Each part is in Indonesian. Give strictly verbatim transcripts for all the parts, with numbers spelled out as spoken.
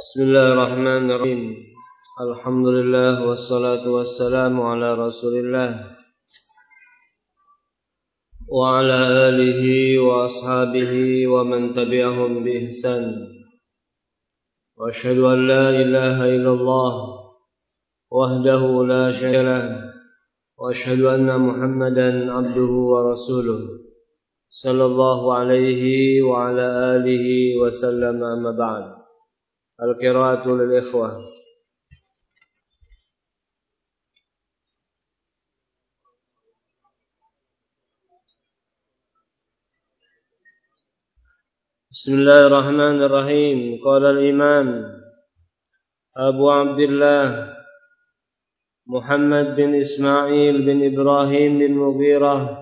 Bismillahirrahmanirrahim. Alhamdulillah wassalatu wassalamu ala Rasulillah wa ala alihi wa ashabihi wa man tabi'ahum bi ihsan. Wa asyhadu an la ilaha illallah wahdahu la syarika lah wa asyhadu anna Muhammadan abduhu wa rasuluh sallallahu alaihi wa ala alihi wa sallam, amma ba'd. Al-qira'atu lil ikhwah. Bismillahirrahmanirrahim. Qala al-imam Abu Abdullah Muhammad bin Ismail bin Ibrahim bin Mughirah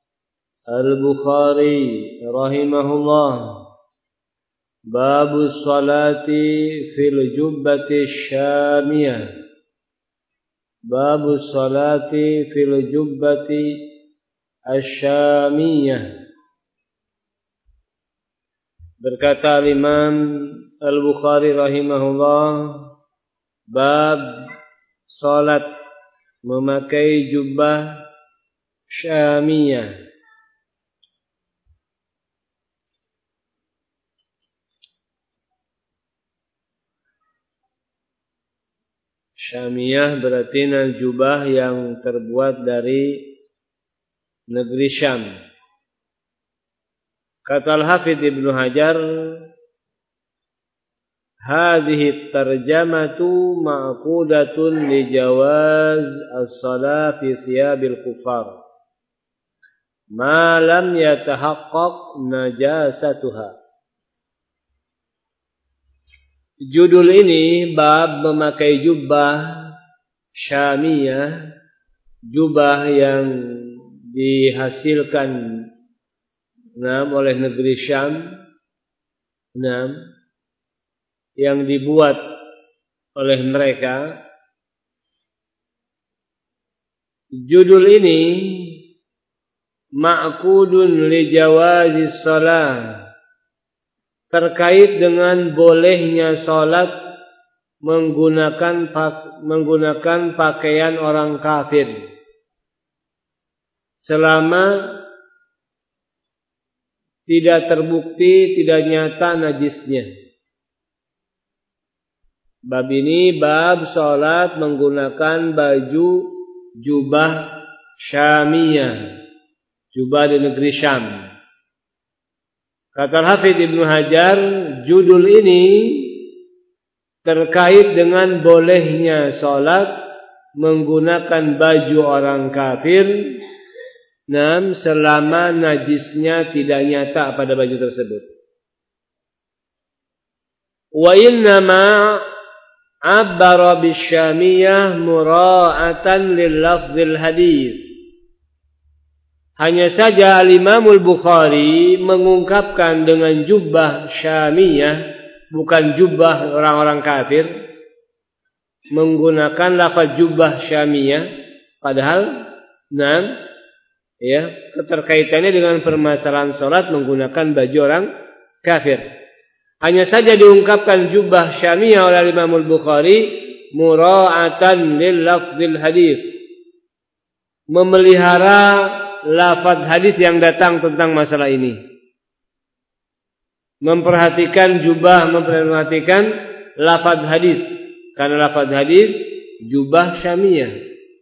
Al-Bukhari rahimahullah, Babu salati fil jubbati syamiyah. Babu salati fil jubbati asyamiyah. Berkata Imam Al-Bukhari rahimahullah, bab salat memakai jubbah syamiyah. Syamiyah berarti jubah yang terbuat dari negeri Syam. Kata Al-Hafidz Ibnu Hajar, hadhihi tarjamatu ma'qudatun li jawaz as-salat fi thiyabil kufar ma lam yatahaqqaq najasatuha. Judul ini bab memakai jubah syamiyah, jubah yang dihasilkan enam oleh negeri Syam, enam yang dibuat oleh mereka. Judul ini ma'qudun li jawazis shalah, terkait dengan bolehnya salat menggunakan menggunakan pakaian orang kafir selama tidak terbukti, tidak nyata najisnya. Bab ini bab salat menggunakan baju jubah syamiyah, jubah di negeri Syam. Kata Al-Hafidz Ibnu Hajar, judul ini terkait dengan bolehnya salat menggunakan baju orang kafir, nam selama najisnya tidak nyata pada baju tersebut. Wa innama abbara bisyamiyah mura'atan lil lafzil hadits. Hanya saja Al-Imam Al-Bukhari mengungkapkan dengan jubah syamiyah, bukan jubah orang-orang kafir, menggunakan lafaz jubah syamiyah, padahal enam ya, keterkaitannya dengan permasalahan salat menggunakan baju orang kafir. Hanya saja diungkapkan jubah syamiyah oleh Imam Al-Bukhari mura'atan lil lafzil hadits, memelihara lafaz hadis yang datang tentang masalah ini. Memperhatikan jubah, memperhatikan lafaz hadis, karena lafaz hadis jubah syamiyah.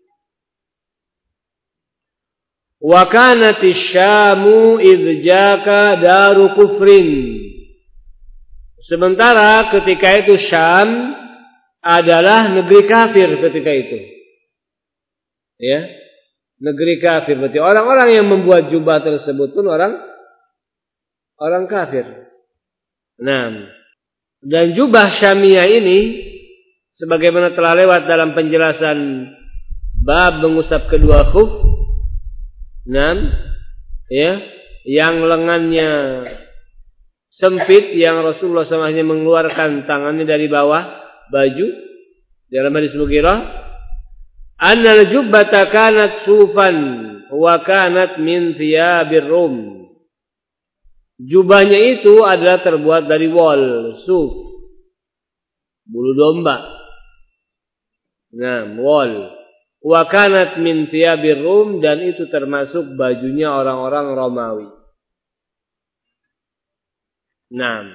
Wa kanatish Syamu idh jaka daru kufrin. Sementara ketika itu Syam adalah negeri kafir ketika itu. Ya, negeri kafir. Berarti orang-orang yang membuat jubah tersebut pun orang orang kafir. Nah, dan jubah syamiyah ini sebagaimana telah lewat dalam penjelasan bab mengusap kedua khuf, enam ya, yang lengannya sempit, yang Rasulullah shallallahu alaihi wasallam mengeluarkan tangannya dari bawah baju. Dalam hadis Mughirah, annal jubbata kanat sufan wa kanat min thiyabir rum. Jubahnya itu adalah terbuat dari wol, suf. bulu domba. Nah, wol. Wa kanat min thiyabir Rum, dan itu termasuk bajunya orang-orang Romawi. Nah,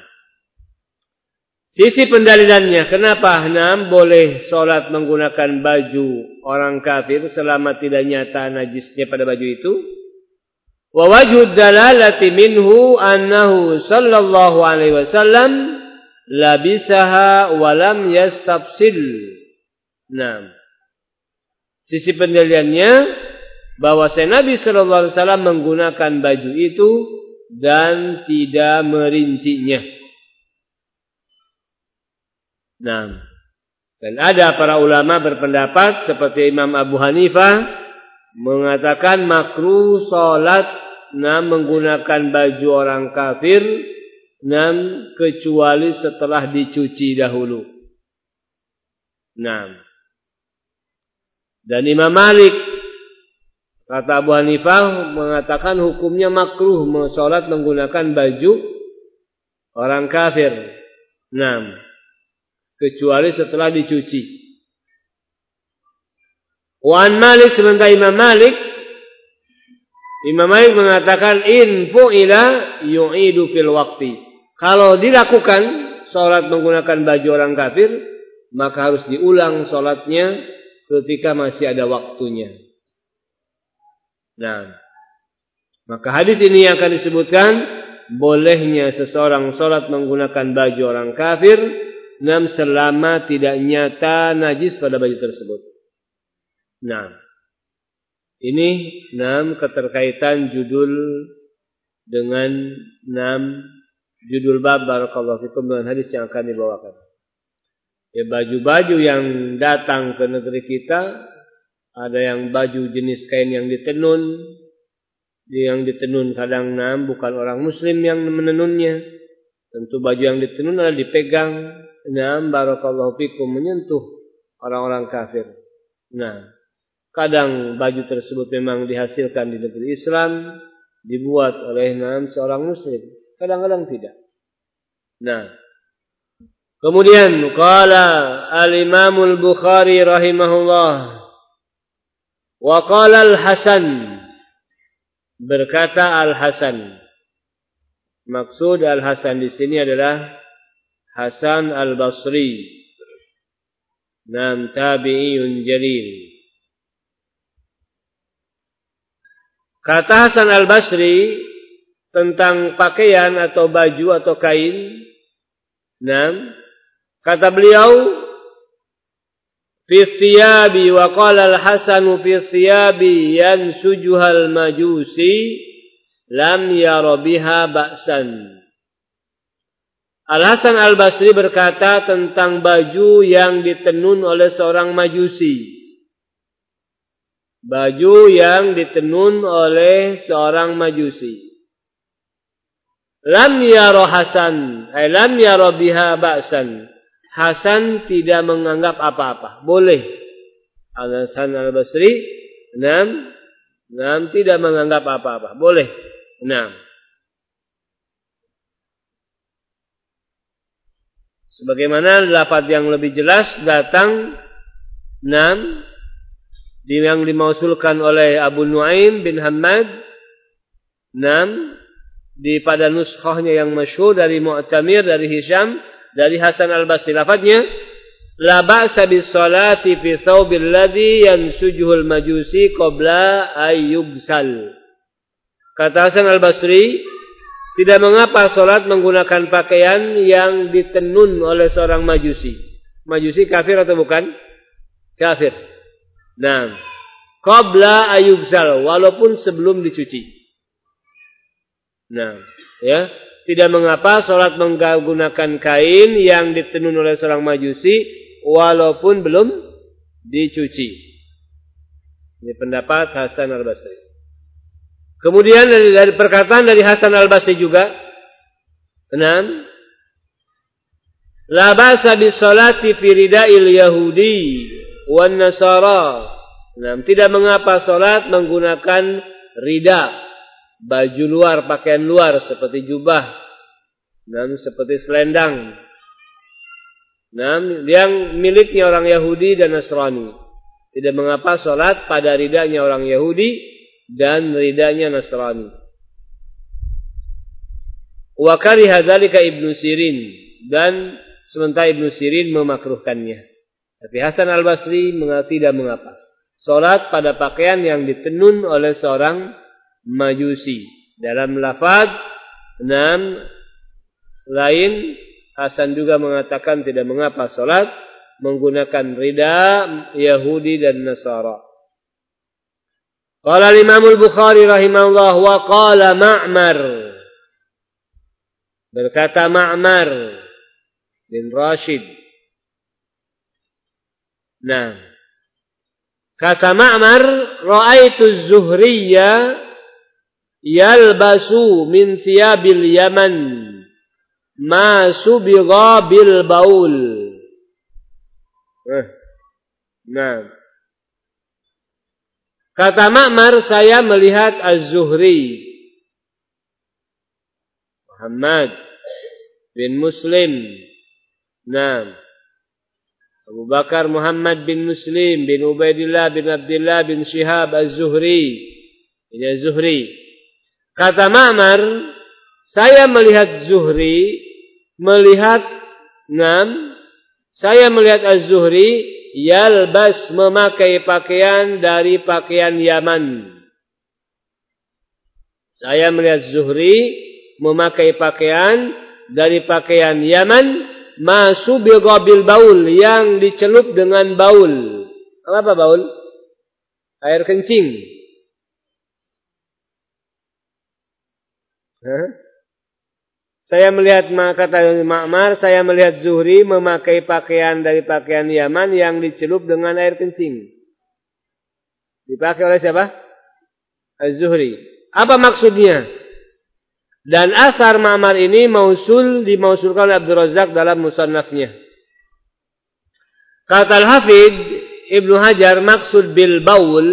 sisi pendalilannya, kenapa enam boleh sholat menggunakan baju orang kafir selama tidak nyata najisnya pada baju itu? Wa wajhud dalalati minhu annahu sallallahu alaihi wasallam labisaha wa lam yastafsil. Nah, sisi pendalilannya bahwa Nabi sallallahu alaihi wasallam menggunakan baju itu dan tidak merincinya. Nah, dan ada para ulama berpendapat seperti Imam Abu Hanifah mengatakan makruh salat nah menggunakan baju orang kafir nah kecuali setelah dicuci dahulu. Nah, dan Imam Malik kata Abu Hanifah mengatakan hukumnya makruh salat menggunakan baju orang kafir. Nah, kecuali setelah dicuci. Wan Malik, sementara Imam Malik Imam Malik mengatakan in fu'ila yu'idu fil waqti. Kalau dilakukan salat menggunakan baju orang kafir, maka harus diulang salatnya ketika masih ada waktunya. Nah, maka hadis ini akan disebutkan bolehnya seseorang salat menggunakan baju orang kafir nam selama tidak nyata najis pada baju tersebut. Nah, ini enam keterkaitan judul dengan enam judul bab barakallahu fikum dengan hadis yang akan dibawakan. Ya, baju-baju yang datang ke negeri kita, ada yang baju jenis kain yang ditenun, yang ditenun kadang enam bukan orang muslim yang menenunnya. Tentu baju yang ditenun adalah dipegang enam barakallahu fikum menyentuh orang-orang kafir. Nah, kadang baju tersebut memang dihasilkan di negeri Islam, dibuat oleh enam seorang muslim, kadang-kadang tidak. Nah, kemudian qala al-Imam al-Bukhari rahimahullah wa qala al-Hasan, berkata Al-Hasan. Maksud Al-Hasan di sini adalah Hasan Al-Basri, nam tabi'iyun jalil. Kata Hasan Al-Basri tentang pakaian atau baju atau kain. Nah, kata beliau, fi thiyabi wa qala Al-Hasan fi thiyabi yansujuhal majusi lam yara biha ba'san. Al-Hasan Al-Basri berkata tentang baju yang ditenun oleh seorang majusi. Baju yang ditenun oleh seorang majusi. Lam yara Hasan, ay lam yara biha ba'san. Hasan tidak menganggap apa-apa. Boleh. Al-Hasan Al-Basri, enam, enam tidak menganggap apa-apa. Boleh. Enam. Sebagaimana lafaz yang lebih jelas datang enam yang dimausulkan oleh Abu Nuaim bin Hammad enam di pada nuskhahnya yang masyhur dari Mu'tamir dari Hisham dari Hasan Al-Basri, lafadznya la ba'sa bis salati fi thawbil ladzi yansujuhul majusi qabla ayyubsal. Kata Hasan Al-Basri, tidak mengapa salat menggunakan pakaian yang ditenun oleh seorang majusi. Majusi kafir atau bukan? Kafir. Nah, qabla ayyubsal, walaupun sebelum dicuci. Nah, ya, tidak mengapa salat menggunakan kain yang ditenun oleh seorang majusi walaupun belum dicuci. Ini pendapat Hasan Al-Basri. Kemudian dari, dari perkataan dari Hasan Al-Basri juga, enam, la ba'sa bis salati fi rida'il yahudi wan nasara. Enam, tidak mengapa salat menggunakan rida, baju luar, pakaian luar seperti jubah, dan seperti selendang. Nah, yang miliknya orang Yahudi dan Nasrani. Tidak mengapa salat pada ridanya orang Yahudi dan ridanya Nasrani. Wa kariha dzalika Ibnu Sirin, dan sementara Ibnu Sirin memakruhkannya. Tapi Hasan Al-Basri tidak mengapa. Salat pada pakaian yang ditenun oleh seorang Majusi. Dalam lafaz enam lain Hasan juga mengatakan tidak mengapa salat menggunakan rida Yahudi dan Nasara. Qala Imam Al-Bukhari rahimahullah wa qala Ma'mar. Berkata Ma'mar bin Rashid. Nah, kata Ma'mar, ra'aitu az-Zuhriyya yalbasu min thiyabil Yaman ma subigha bil baul. Eh, nah, kata Ma'mar, saya melihat Az-Zuhri Muhammad bin Muslim. Nah, Abu Bakar Muhammad bin Muslim bin Ubaidillah bin Abdullah bin Shihab Az-Zuhri. Ini Az-Zuhri. Kata Ma'mar, saya melihat Zuhri melihat enam Saya melihat Az-Zuhri yalbas memakai pakaian dari pakaian Yaman. Saya melihat Zuhri memakai pakaian dari pakaian Yaman masubigha bil baul, yang dicelup dengan baul. Apa baul? Air kencing. Hah? Saya melihat, kata Ma'mar, saya melihat Zuhri memakai pakaian dari pakaian Yaman yang dicelup dengan air kencing. Dipakai oleh siapa? Az-Zuhri. Apa maksudnya? Dan asar Ma'mar ini mausul dimausulkan oleh Abdul Razak dalam musannafnya. Kata Al-Hafidh Ibnu Hajar, maksud bil baul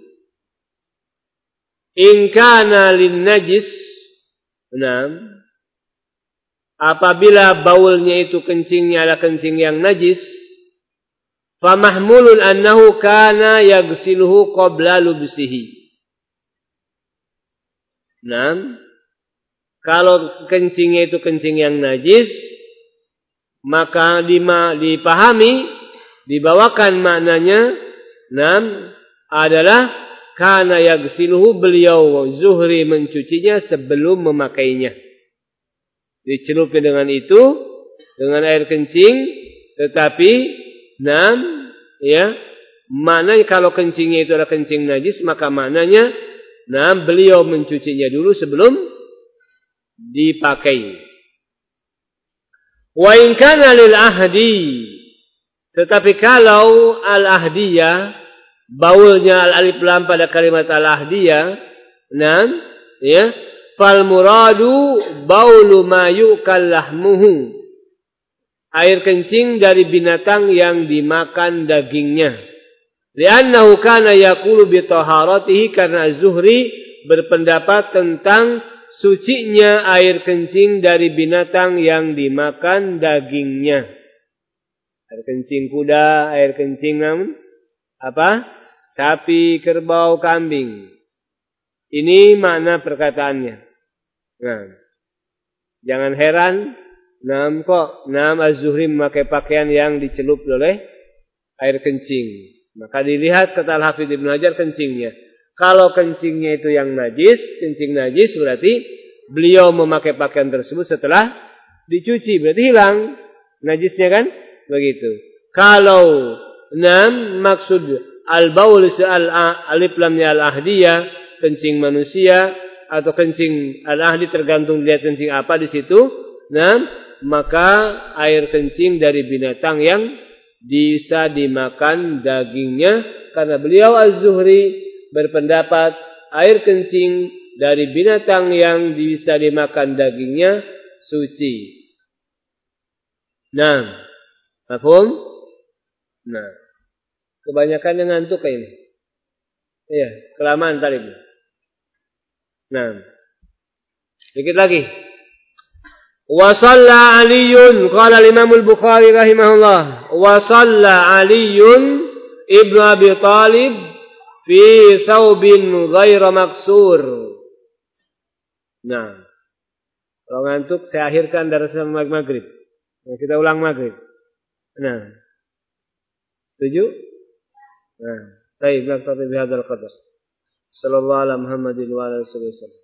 in kana lin najis. Nah, apabila baulnya itu kencingnya adalah kencing yang najis, famahmulun annahu kana yaghsiluhu qabla lubsihi. Nah, kalau kencingnya itu kencing yang najis, maka dipahami, dibawakan maknanya, nah, adalah kana yaghsiluhu, beliau Zuhri mencucinya sebelum memakainya. Dicelupnya dengan itu, dengan air kencing, tetapi enam, ya, maknanya kalau kencingnya itu adalah kencing najis, maka maknanya enam, beliau mencucinya dulu sebelum dipakai. Wa in kana lil ahdi, tetapi kalau al-ahdiyah, baulnya al-alif lam pada kalimat al-ahdiyah, enam, ya, fal muradu baulu ma yu'kal lahmuhu, air kencing dari binatang yang dimakan dagingnya. Li'annahu kana yaqulu bi taharatihi, karena Az-Zuhri berpendapat tentang sucinya air kencing dari binatang yang dimakan dagingnya. Air kencing kuda, air kencing namun apa? Sapi, kerbau, kambing. Ini makna perkataannya. Nah, jangan heran, nam kok nam Az-Zuhri memakai pakaian yang dicelup oleh air kencing. Maka dilihat kata Al-Hafidh Ibnu Hajar kencingnya. Kalau kencingnya itu yang najis, kencing najis, berarti beliau memakai pakaian tersebut setelah dicuci, berarti hilang najisnya, kan? Begitu. Kalau nam maksud al-baul al-alif lamnya al-ahdiyah, kencing manusia atau kencing al-ahdi, tergantung lihat kencing apa di situ. Nah, maka air kencing dari binatang yang bisa dimakan dagingnya, karena beliau Az-Zuhri berpendapat air kencing dari binatang yang bisa dimakan dagingnya suci. Nah, paham? Nah, kebanyakan yang ngantuk kayak ini. Iya, kelamaan tadi. Nah, sedikit lagi. Wa shalla Aliun qala Imam Al-Bukhari rahimahullah wa shalla Aliun ibnu Abi Thalib fi thawbin ghaira maksur. Nah, kalau ngantuk saya akhirkan darasnya maghrib. Nah, kita ulang maghrib. Nah, setuju? Nah, baik, naktafi bihadzal qadar. Sallallahu ala Muhammadin wa ala alihi wasallam.